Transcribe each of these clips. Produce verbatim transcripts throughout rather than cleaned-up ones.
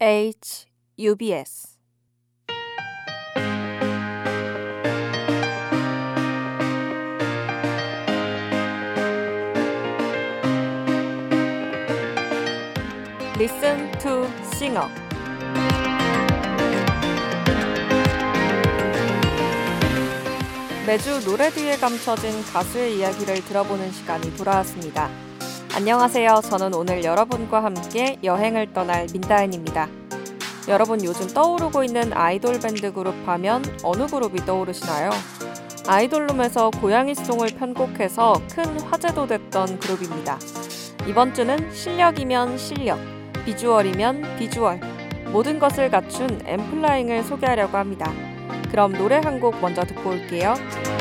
H, 유비에스 Listen to singer. 매주 노래 뒤에 감춰진 가수의 이야기를 들어보는 시간이 돌아왔습니다. 안녕하세요. 저는 오늘 여러분과 함께 여행을 떠날 민다은입니다. 여러분 요즘 떠오르고 있는 아이돌 밴드 그룹 하면 어느 그룹이 떠오르시나요? 아이돌룸에서 고양이송을 편곡해서 큰 화제도 됐던 그룹입니다. 이번 주는 실력이면 실력, 비주얼이면 비주얼, 모든 것을 갖춘 엠플라잉을 소개하려고 합니다. 그럼 노래 한 곡 먼저 듣고 올게요.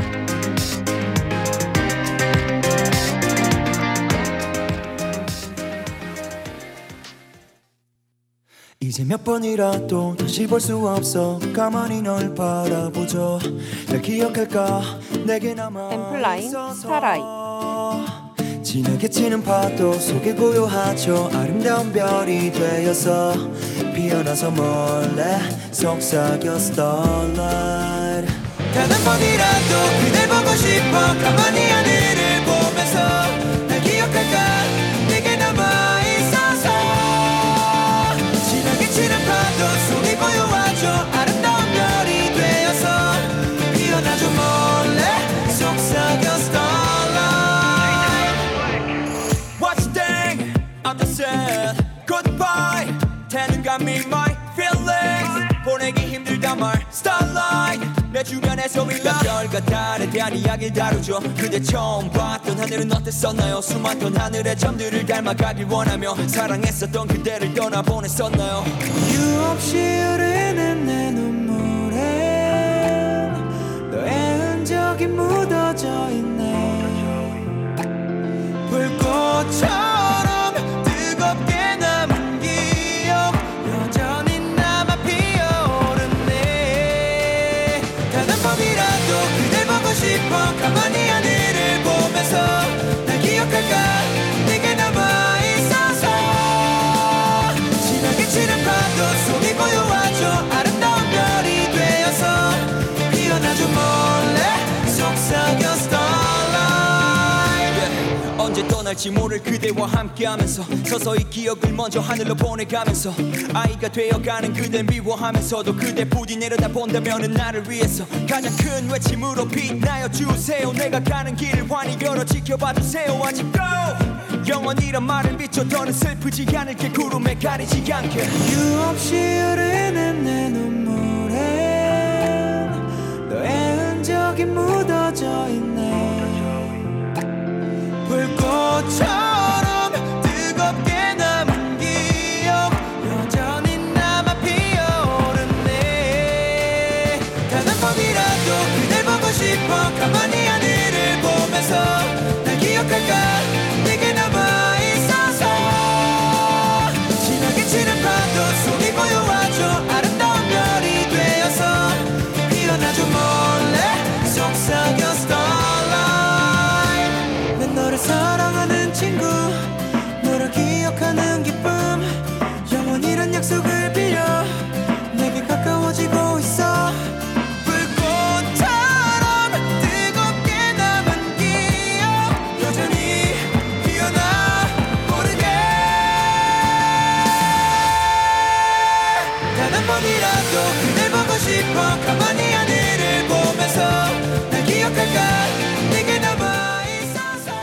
이제 몇 번이라도 다시 볼 수 없어 가만히 널 바라보죠. 날 기억할까 내게 남아 엠플라잉 스타라이. 진하게 치는 파도 속에 고요하죠. 아름다운 별이 되어서 피어나서 몰래 속삭여 starlight. 단 한 번이라도 그댈 보고 싶어 가만히 하늘을 보면서 날 기억할까 내게 남아있어서 진하게 치는 파도 속에 고요하죠. 아름다운 별이 되어서 피어나죠. 몰래 속삭여 starlight. What's the thing? I'm just saying goodbye. 태는감 in my feelings. 보내기 힘들단 말 starlight. 내 주변에서 일러 별과 달에 대한 이야기를 다루죠. 그대 처음 봤던 하늘은 어땠었나요? 수많던 하늘의 점들을 닮아가길 원하며 사랑했었던 그대를 떠나보냈었나요? 이유 없이 흐르는 내 눈물에 너의 흔적이 묻어져 있네. 불꽃처럼 뜨겁게 남은 기억 여전히 남아 피어오르네. 단 한 번이라도 그댈 보고 싶어 가만히 하늘을 보면서 날 기억할까 내게 남아있어서 진하게 치는 파도 속이 고요하죠. 아름다운 별이 되어서 피어나죠. 몰래 속삭여 starlight. yeah. 언제 떠날지 모를 그대와 함께하면서 서서히 기억을 먼저 하늘로 보내가면서 아이가 되어가는 그댈 미워하면서도 그대 부디 내려다본다면은 나를 위해서 가장 큰 외침으로 빛나여 주세요. 내가 가는 길을 환히 열어 지켜봐주세요. 아직도 영원이란 말을 비춰 더는 슬프지 않을게 구름에 가리지 않게. 이유 없이 흐르는 내 눈물에 너의 흔적이 묻어져 있네. 불꽃처럼 뜨겁게 남은 기억 여전히 남아 피어오르네. 단 한 번이라도 그댈 보고 싶어 가만히 하늘을 보면서 날 기억할까 내게 남아있어서 진하게 치는 파도 속이 고요하죠. 아름다운 별이 되어서 피어나죠. 몰래 속삭여 starlight. 난 너를 사랑하는 친구 너를 기억하는 기쁨 영원이란 약속을 빌려 내게 가까워지고 있어. 불꽃처럼 뜨겁게 남은 기억 여전히 피어나 모르게. 단 한 번이라도 그댈 보고 싶어 가만히 하늘을 보면서 날 기억할까 내게 남아있어서.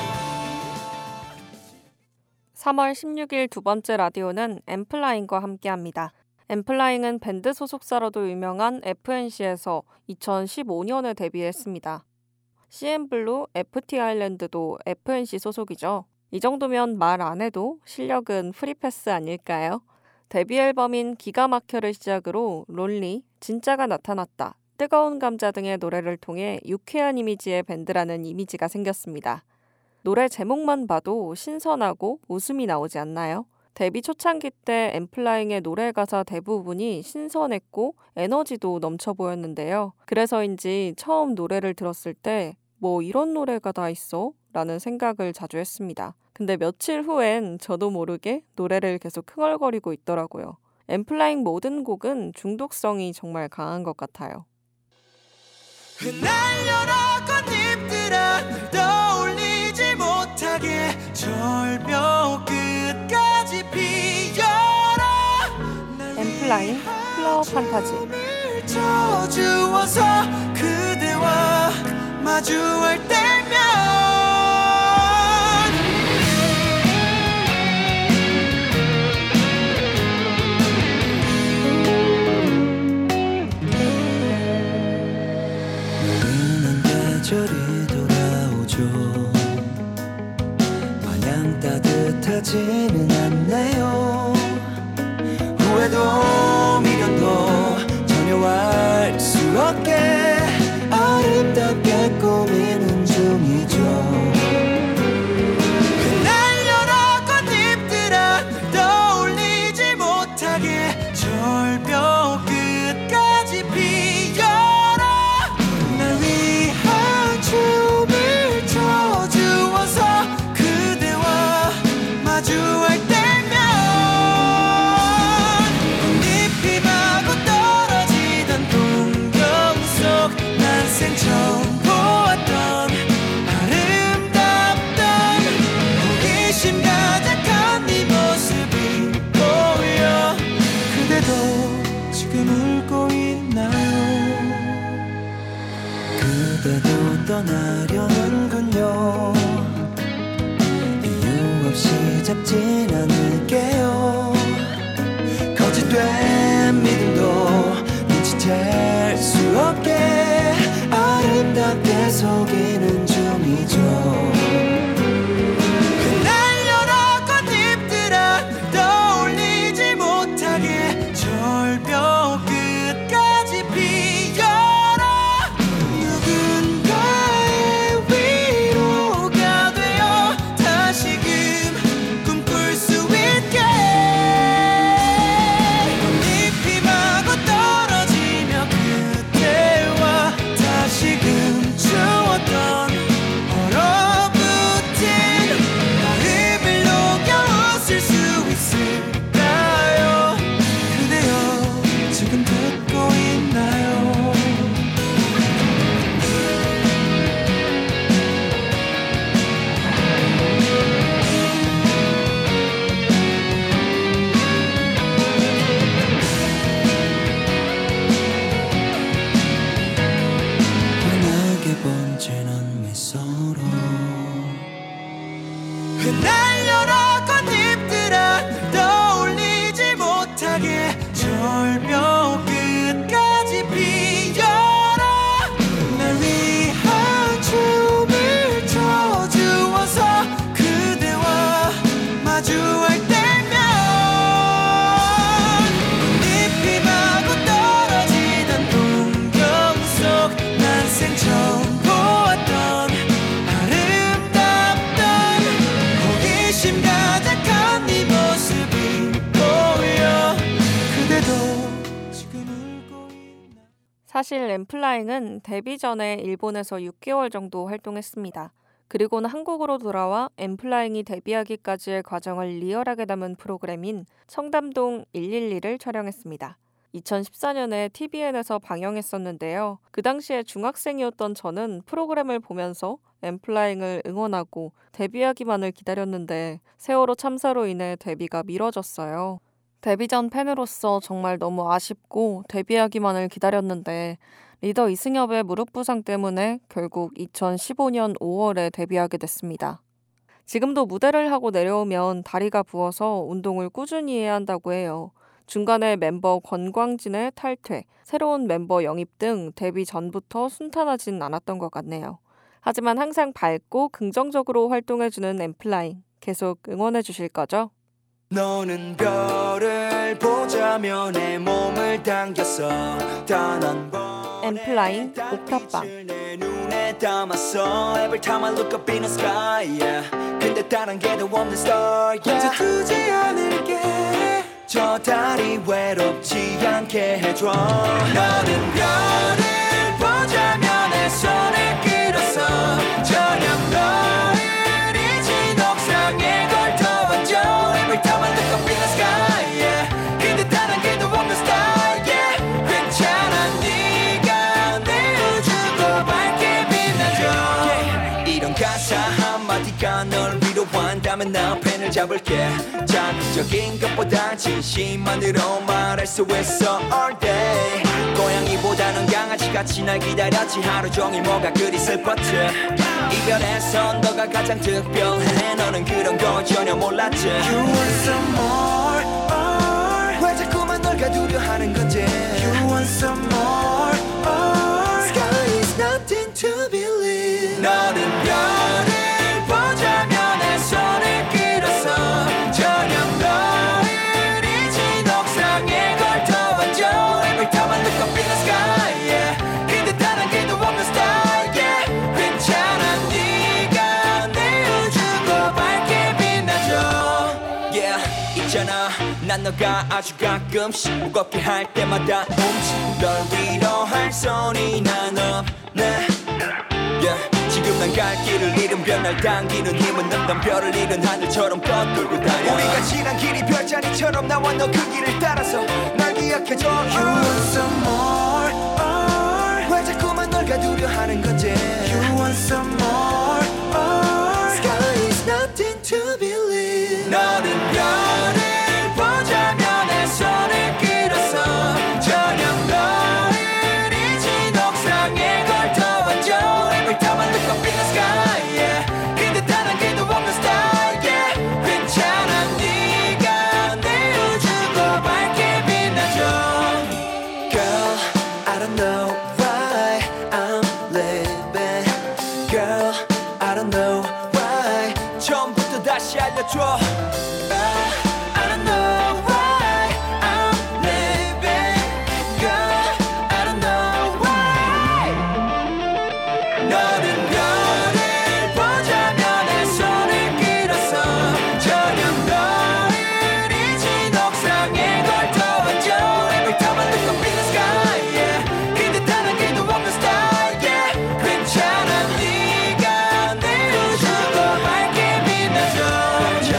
삼월 십육일 두 번째 라디오는 엠플라잉과 함께합니다. 엠플라잉은 밴드 소속사로도 유명한 에프엔씨에서 이천십오년에 데뷔했습니다. 씨엔블루, 에프티 아일랜드도 에프엔씨 소속이죠. 이 정도면 말 안 해도 실력은 프리패스 아닐까요? 데뷔 앨범인 기가 막혀를 시작으로 론리, 진짜가 나타났다, 뜨거운 감자 등의 노래를 통해 유쾌한 이미지의 밴드라는 이미지가 생겼습니다. 노래 제목만 봐도 신선하고 웃음이 나오지 않나요? 데뷔 초창기 때 엠플라잉의 노래 가사 대부분이 신선했고 에너지도 넘쳐 보였는데요. 그래서인지 처음 노래를 들었을 때 뭐 이런 노래가 다 있어? 라는 생각을 자주 했습니다. 근데 며칠 후엔 저도 모르게 노래를 계속 흥얼거리고 있더라고요. 엠플라잉 모든 곡은 중독성이 정말 강한 것 같아요. 흩날려라 꽃잎들아 널 떠올리지 못하게 절벽 끝까지 피어라 엠플라잉 플라워 판타지. 쳐주어서 그대와 마주할 때면 흐르는 계절이 돌아오죠. 마냥 따뜻하지는 않네요. 후회도 미련도 전혀 알 수 없게 아름답게 꾸미는 중이죠. 흩날려라 꽃잎들아 널 떠올리지 못하게 절벽 끝까지 피어라 날 위한 춤을 춰주어서 그대와 마주할 때면 꽃잎이 마구 떨어지던 풍경 속 난생 처음 보았던 아름답던 호기심 가득한 네 모습이 보여 그대도 지금 울고 있나요? 그대도 떠나려는군요. 이유 없이 잡진 않을게요. 거짓된 믿음도 눈치챌 수 없게 아름답게 속이는 중이죠. 흩날려라 꽃잎들아 널 떠올리지 못하게 절벽 끝까지 피어라 누군가의 위로가 되어 다시금 꿈꿀 수 있게 꽃잎이 마구 떨어지며 그때와 다시금 주었던 얼어붙은 마음을 녹여 웃을 수 있을까요? 그대여 지금 듣고 있나요? 환하게 번지는 미소로 흩날려라 꽃잎들아 널 떠올리지 못하게 절벽 끝까지 피어라 날 위한 춤을 춰주어서 그대와 마주할 때면 꽃잎이 마구 떨어지던 풍경 속 난생 처음 보았던 아름답던 호기심 가득한 네 모습이 보여 그대도 지금 울고 있나 사실 엠플라잉은 데뷔 전에 일본에서 육 개월 정도 활동했습니다. 그리고는 한국으로 돌아와 엠플라잉이 데뷔하기까지의 과정을 리얼하게 담은 프로그램인 청담동 일일이를 촬영했습니다. 이천십사 년에 티비엔에서 방영했었는데요. 그 당시에 중학생이었던 저는 프로그램을 보면서 엠플라잉을 응원하고 데뷔하기만을 기다렸는데 세월호 참사로 인해 데뷔가 미뤄졌어요. 데뷔 전 팬으로서 정말 너무 아쉽고 데뷔하기만을 기다렸는데 리더 이승엽의 무릎 부상 때문에 결국 이천십오 년 오월에 데뷔하게 됐습니다. 지금도 무대를 하고 내려오면 다리가 부어서 운동을 꾸준히 해야 한다고 해요. 중간에 멤버 권광진의 탈퇴, 새로운 멤버 영입 등 데뷔 전부터 순탄하진 않았던 것 같네요. 하지만 항상 밝고 긍정적으로 활동해주는 엠플라잉, 계속 응원해 주실 거죠? 너는 별을 보자며 내 몸을 당겼어 단 한 번 엠플라잉 옥탑방. 내 눈에 담았어 Every time I look up in the sky yeah. 근데 다른 게도 없는 star yeah. 이제 두지 않을게 저 달이 외롭지 않게 해줘 너는 별을 보자며 내 손을 끌었어 저녁 너를 잊은 옥상에 걸터왔죠 Every time I look up in the sky yeah. 근데 다른 게 네가 널 위로한다면 나 펜을 잡을게 자극적인 것보다 진심만으로 말할 수 있어 all day 고양이보다는 강아지같이 날 기다렸지 하루 종일 뭐가 그리 슬펐지 이별에선 너가 가장 특별해 너는 그런 거 전혀 몰랐지 You want some more or 왜 자꾸만 널 가두려 하는 건지 You want some more or Sky is nothing to believe 너는 별을 보자면 내 손을 끌어서 저녁 너를 잊은 옥상에 걸터와줘 Every time I look up in the sky yeah. 근데 단 한 개도 없는 style yeah. 괜찮아 네가 내 우주고 밝게 빛나줘 yeah. 있잖아 난 너가 아주 가끔씩 무겁게 할 때마다 움직 널 위로할 손이 난 없네 yeah. 지금 난 갈 길을 잃으면 날 당기는 힘은 없던 별을 잃은 하늘처럼 떠돌고 다녀 우리가 지난 길이 별자리처럼 나와 너 그 길을 따라서 날 기억해줘 You want some more or 왜 자꾸만 널 가두려 하는 건지 You want some more or Sky is nothing to believe 너는 별을 보자면 내 손을 끌어서 저녁 너를 잊은 옥상에 걸터와줘 Every time I look up in the sky yeah. 근데 단 한 개도 없는 style yeah. 괜찮아 네가 내 우주고 밝게 빛나줘 Girl I don't know why I'm living Girl I don't know why 처음부터 다시 알려줘 I don't know why I'm living Girl I don't know why 너는 별을 보자면 내 손을 끌어서 저녁 너를 잊은 옥상에 걸터와줘 Every time I look up in the sky yeah. 근데 단 한 개도 없는 style yeah. 괜찮아 네가 내 우주고 밝게 빛나줘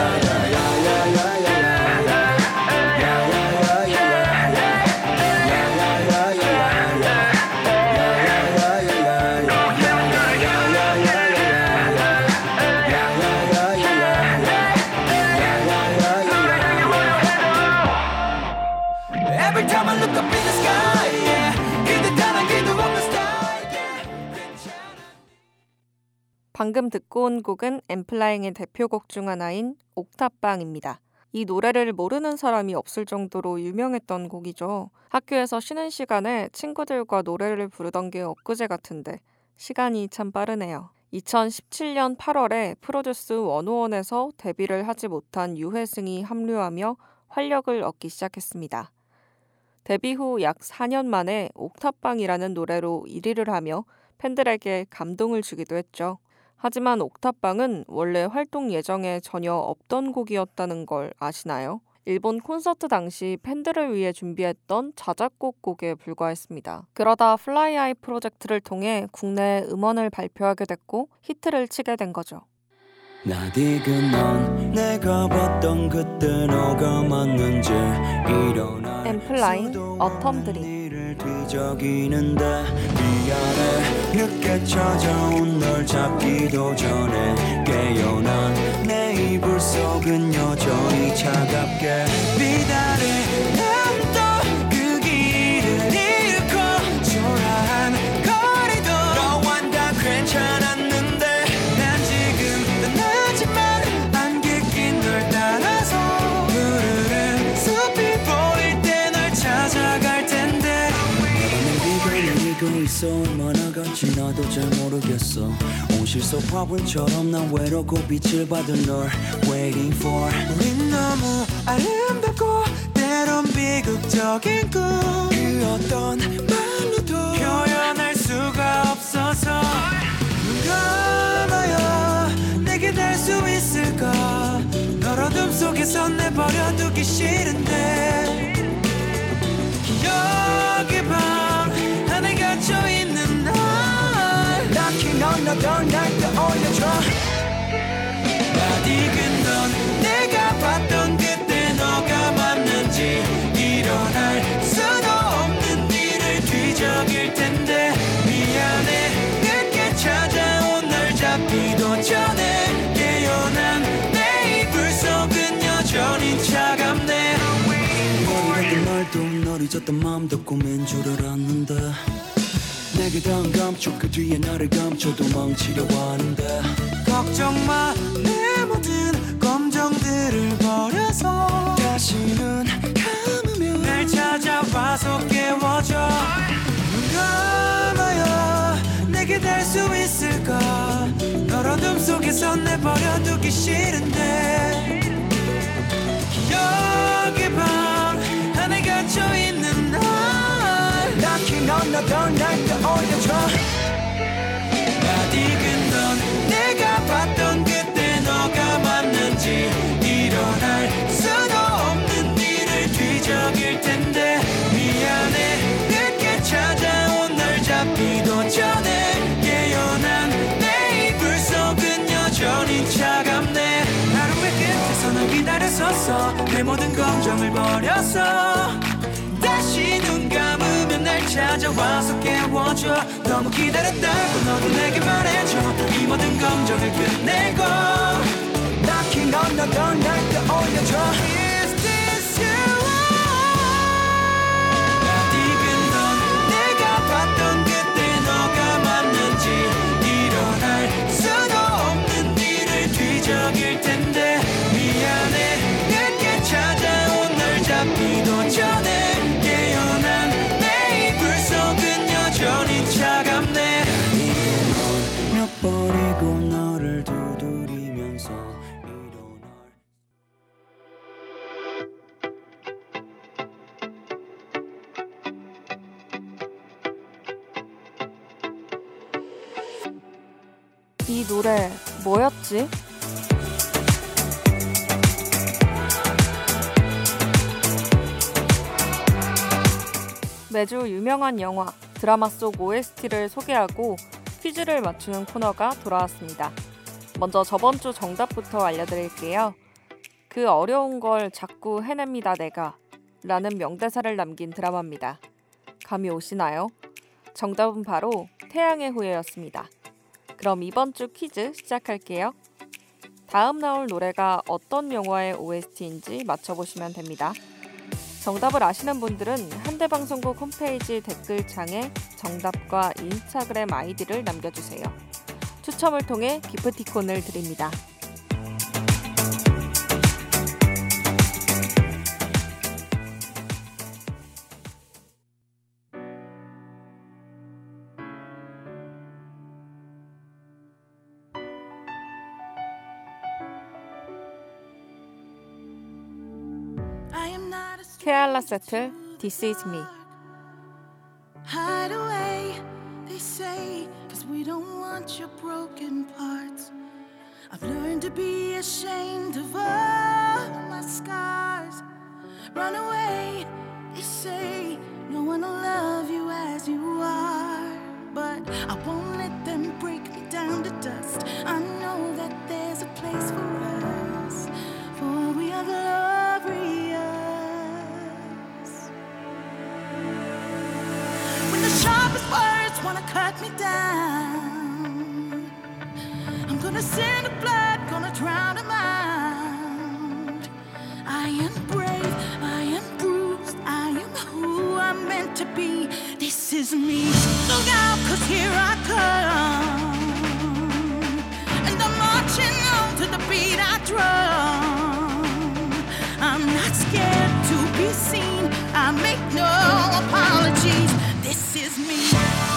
Every time I look up in the sky yeah. 근데 단 한 개도 없는 style yeah. 괜찮아 방금 듣고 온 곡은 엠플라잉의 대표곡 중 하나인 옥탑방입니다. 이 노래를 모르는 사람이 없을 정도로 유명했던 곡이죠. 학교에서 쉬는 시간에 친구들과 노래를 부르던 게 엊그제 같은데 시간이 참 빠르네요. 이천십칠 년 팔월에 프로듀스 백일에서 데뷔를 하지 못한 유혜승이 합류하며 활력을 얻기 시작했습니다. 데뷔 후 약 사 년 만에 옥탑방이라는 노래로 일 위를 하며 팬들에게 감동을 주기도 했죠. 하지만 옥탑방은 원래 활동 예정에 전혀 없던 곡이었다는 걸 아시나요? 일본 콘서트 당시 팬들을 위해 준비했던 자작곡 곡에 불과했습니다. 그러다 플라이 아이 프로젝트를 통해 국내 음원을 발표하게 됐고 히트를 치게 된 거죠. 나디그 넌 내가 봤던 그때 너가 맞는지 일어나 엠플라잉 어텀 드림 뒤적이는데 미안해 늦게 찾아온 널 잡기도 전에 깨어난 내 이불 속은 여전히 차갑게 비단에 난 또 그 길을 잃고 초라한 거리도 너와 다 괜찮았는데 난 지금 떠나지만 안개 낀 널 따라서 푸르른 숲이 보일 때 널 찾아갈 텐데 내가 있어 얼마나 간지 나도 잘 모르겠어 온실 속 화분처럼 난 외롭고 빛을 받은 널 waiting for 우린 너무 아름답고 때론 비극적인 꿈그 어떤 말로도 표현할 수가 없어서 눈 감아요 내게 될 수 있을까 널 어둠 속에서 내버려두기 싫은데 기억의 밤 안에 갇혀있는 날 딱히 넌 너도 날 떠올려줘 나디근 넌 내가 봤던 그때 너가 맞는지 일어날 수도 없는 일을 뒤적일 텐데 미안해 늦게 찾아온 날 잡기도 전에 말도 널 잊었던 마음도 꿈인 줄 알았는데 내게 단 감춰 그 뒤에 나를 감춰 도망치려 하는데 걱정 마 내 모든 검정들을 버려서 다시는 감으면 날 찾아와서 깨워줘 눈 감아요 내게 될 수 있을까 널 어둠 속에서 내버려두기 싫은데 기억의 방 안에 갇혀있는 날 낙히 넌 너던 날 떠올려줘 낯익은 넌 내가 봤던 그때 너가 맞는지 일어날 수도 없는 일을 뒤적일 텐데 미안해 늦게 찾아온 날 잡기도 전에 깨어난 내 이불 속은 여전히 차갑네 하루의 끝에서 널 기다렸었어 내 모든 걱정을 버렸어 다시 눈 감으면 날 찾아와서 깨워줘 너무 기다렸다고 너도 내게 말해줘 이 모든 걱정을 끝내고 낙히 넌 너던 날 떠올려줘 Is this you? 낯익은 넌 내가 봤던 그때 너가 맞는지 일어날 수도 없는 일을 뒤적일 텐데 미안해 늦게 찾아온 날 잡기도 전에 깨어난 내 이불 속은 여전히 차갑네 이제 넌 버리고 너를 두드리면서 일어날 이 노래 뭐였지? 매주 유명한 영화, 드라마 속 오에스티를 소개하고 퀴즈를 맞추는 코너가 돌아왔습니다. 먼저 저번 주 정답부터 알려드릴게요. 그 어려운 걸 자꾸 해냅니다 내가 라는 명대사를 남긴 드라마입니다. 감이 오시나요? 정답은 바로 태양의 후예였습니다. 그럼 이번 주 퀴즈 시작할게요. 다음 나올 노래가 어떤 영화의 오에스티인지 맞춰보시면 됩니다. 정답을 아시는 분들은 한대방송국 홈페이지 댓글창에 정답과 인스타그램 아이디를 남겨주세요. 추첨을 통해 기프티콘을 드립니다. 케알라 세틀, This is me. Hide away, they say, cause we don't want your broken parts. I've learned to be ashamed of all my scars. Run away, they say, no one will love you as you are. But I won't let them break me down to dust. I know that there's a place for us, for we are glorious. Sharpest words wanna cut me down. I'm gonna send the blood, gonna drown them out. I am brave, I am bruised, I am who I'm meant to be. This is me. Look out, cause here I come. And I'm marching on to the beat I drum. I'm not scared to be seen, I make no apologies. This is me.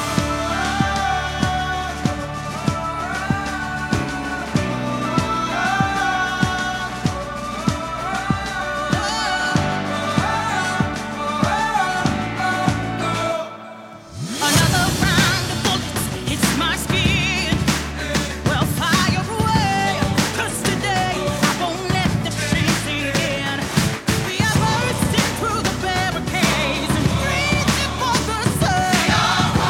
Another round of bullets hits my skin. Well, fire away, 'cause today I won't let the pain sink in. We are bursting through the barricades and reaching for the sun.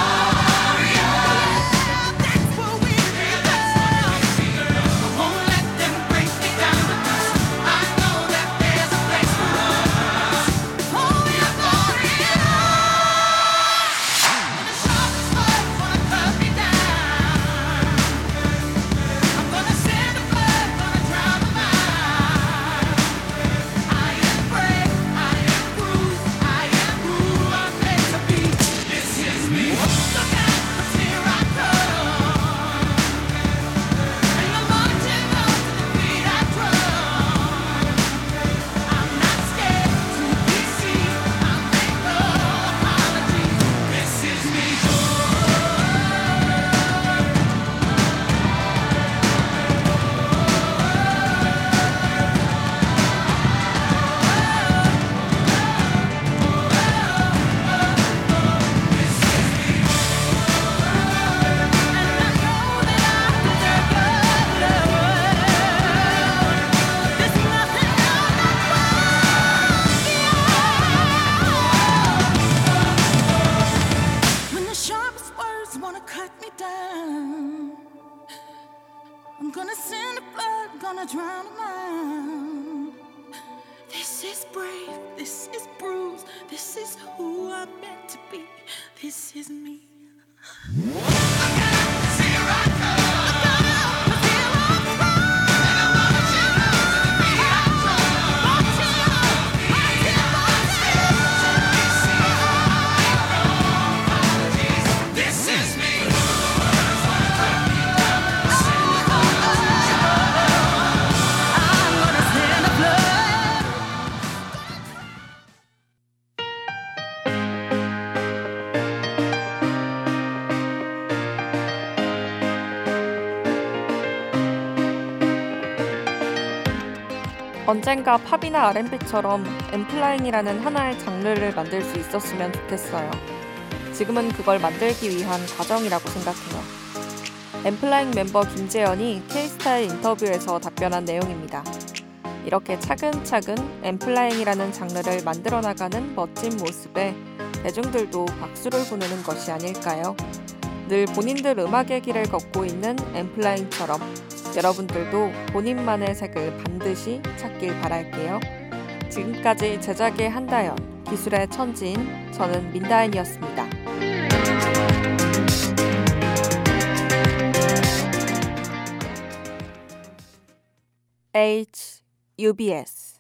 gonna send a flood, gonna drown a mind. This is brave, this is bruised, this is who I'm meant to be, this is me. 언젠가 팝이나 알앤비처럼 엠플라잉이라는 하나의 장르를 만들 수 있었으면 좋겠어요. 지금은 그걸 만들기 위한 과정이라고 생각해요. 엠플라잉 멤버 김재현이 K스타일 인터뷰에서 답변한 내용입니다. 이렇게 차근차근 엠플라잉이라는 장르를 만들어 나가는 멋진 모습에 대중들도 박수를 보내는 것이 아닐까요? 늘 본인들 음악의 길을 걷고 있는 엠플라잉처럼 여러분들도 본인만의 색을 반드시 찾길 바랄게요. 지금까지 제작의 한다연, 기술의 천지인 저는 민다연이었습니다. H, 유비에스